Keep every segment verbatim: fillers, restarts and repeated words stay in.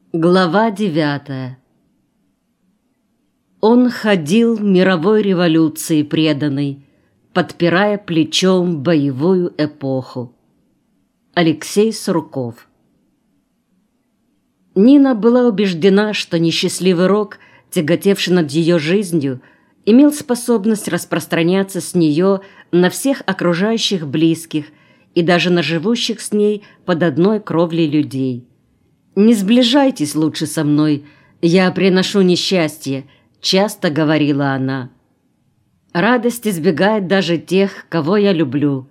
Глава девятая. Он ходил мировой революции преданный, подпирая плечом боевую эпоху. Алексей Сурков. Нина была убеждена, что несчастливый рок, тяготевший над ее жизнью, имел способность распространяться с нее на всех окружающих близких и даже на живущих с ней под одной кровлей людей. «Не сближайтесь лучше со мной, я приношу несчастье», — часто говорила она. «Радость избегает даже тех, кого я люблю».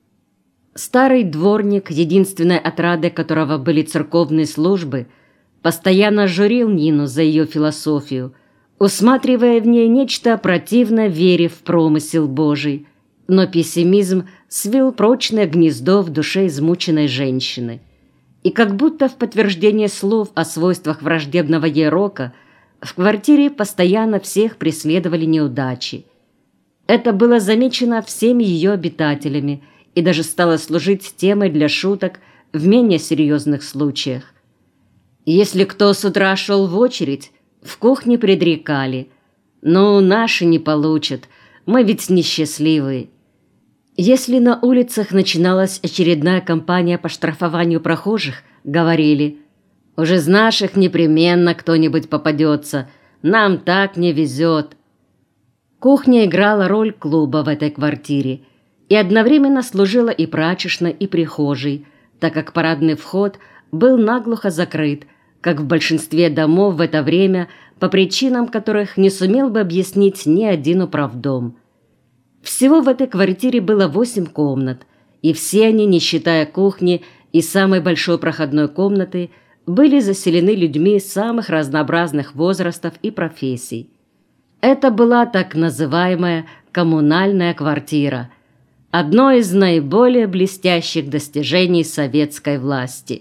Старый дворник, единственной отрадой которого были церковные службы, постоянно журил Нину за ее философию, усматривая в ней нечто противное вере в промысел Божий, но пессимизм свил прочное гнездо в душе измученной женщины. И как будто в подтверждение слов о свойствах враждебного ей рока в квартире постоянно всех преследовали неудачи. Это было замечено всеми ее обитателями и даже стало служить темой для шуток в менее серьезных случаях. Если кто с утра шел в очередь, в кухне предрекали: «Ну, наши не получат, мы ведь несчастливые». Если на улицах начиналась очередная кампания по штрафованию прохожих, говорили: «Уже из наших непременно кто-нибудь попадется, нам так не везет». Кухня играла роль клуба в этой квартире и одновременно служила и прачечной, и прихожей, так как парадный вход был наглухо закрыт, как в большинстве домов в это время, по причинам которых не сумел бы объяснить ни один управдом. Всего в этой квартире было восемь комнат, и все они, не считая кухни и самой большой проходной комнаты, были заселены людьми самых разнообразных возрастов и профессий. Это была так называемая коммунальная квартира, одно из наиболее блестящих достижений советской власти.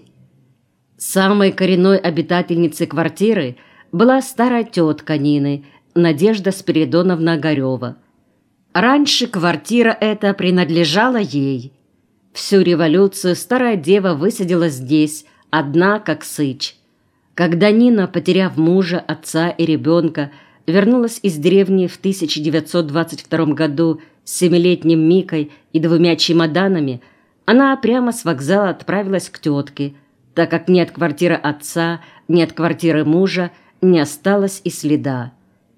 Самой коренной обитательницей квартиры была старая тетка Нины, Надежда Спиридоновна Огарева. Раньше квартира эта принадлежала ей. Всю революцию старая дева высидела здесь, одна как сыч. Когда Нина, потеряв мужа, отца и ребенка, вернулась из деревни в тысяча девятьсот двадцать втором году с семилетним Микой и двумя чемоданами, она прямо с вокзала отправилась к тетке, так как ни от квартиры отца, ни от квартиры мужа не осталось и следа.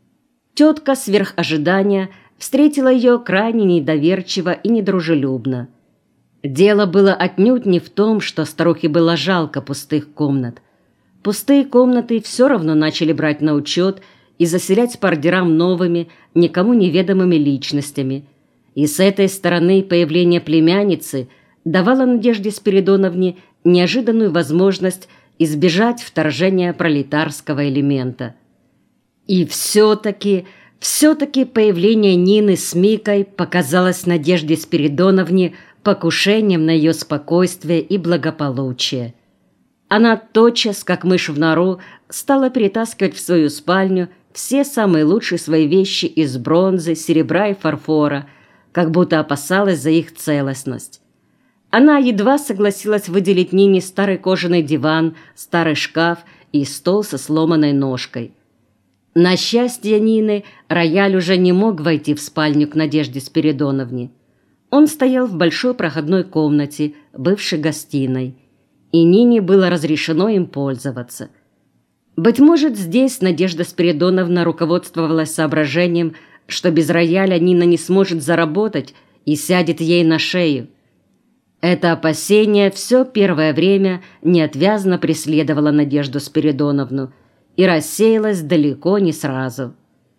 Тетка сверх ожидания встретила ее крайне недоверчиво и недружелюбно. Дело было отнюдь не в том, что старухе было жалко пустых комнат. Пустые комнаты все равно начали брать на учет и заселять по ордерам новыми, никому неведомыми личностями. И с этой стороны появление племянницы давало Надежде Спиридоновне неожиданную возможность избежать вторжения пролетарского элемента. И все-таки... Все-таки появление Нины с Микой показалось Надежде Спиридоновне покушением на ее спокойствие и благополучие. Она тотчас, как мышь в нору, стала перетаскивать в свою спальню все самые лучшие свои вещи из бронзы, серебра и фарфора, как будто опасалась за их целостность. Она едва согласилась выделить Нине старый кожаный диван, старый шкаф и стол со сломанной ножкой. На счастье Нины, рояль уже не мог войти в спальню к Надежде Спиридоновне. Он стоял в большой проходной комнате, бывшей гостиной, и Нине было разрешено им пользоваться. Быть может, здесь Надежда Спиридоновна руководствовалась соображением, что без рояля Нина не сможет заработать и сядет ей на шею. Это опасение все первое время неотвязно преследовало Надежду Спиридоновну и рассеялась далеко не сразу.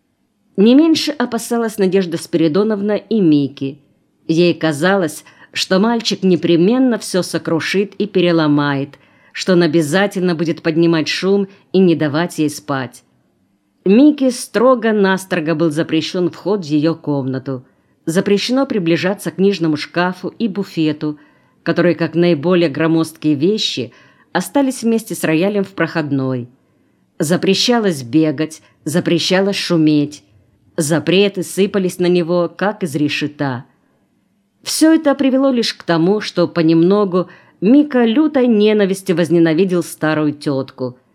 Не меньше опасалась Надежда Спиридоновна и Мики. Ей казалось, что мальчик непременно все сокрушит и переломает, что он обязательно будет поднимать шум и не давать ей спать. Мике строго-настрого был запрещен вход в ее комнату. Запрещено приближаться к книжному шкафу и буфету, которые, как наиболее громоздкие вещи, остались вместе с роялем в проходной. Запрещалось бегать, запрещалось шуметь. Запреты сыпались на него, как из решета. Все это привело лишь к тому, что понемногу Мика лютой ненавистью возненавидел старую тетку,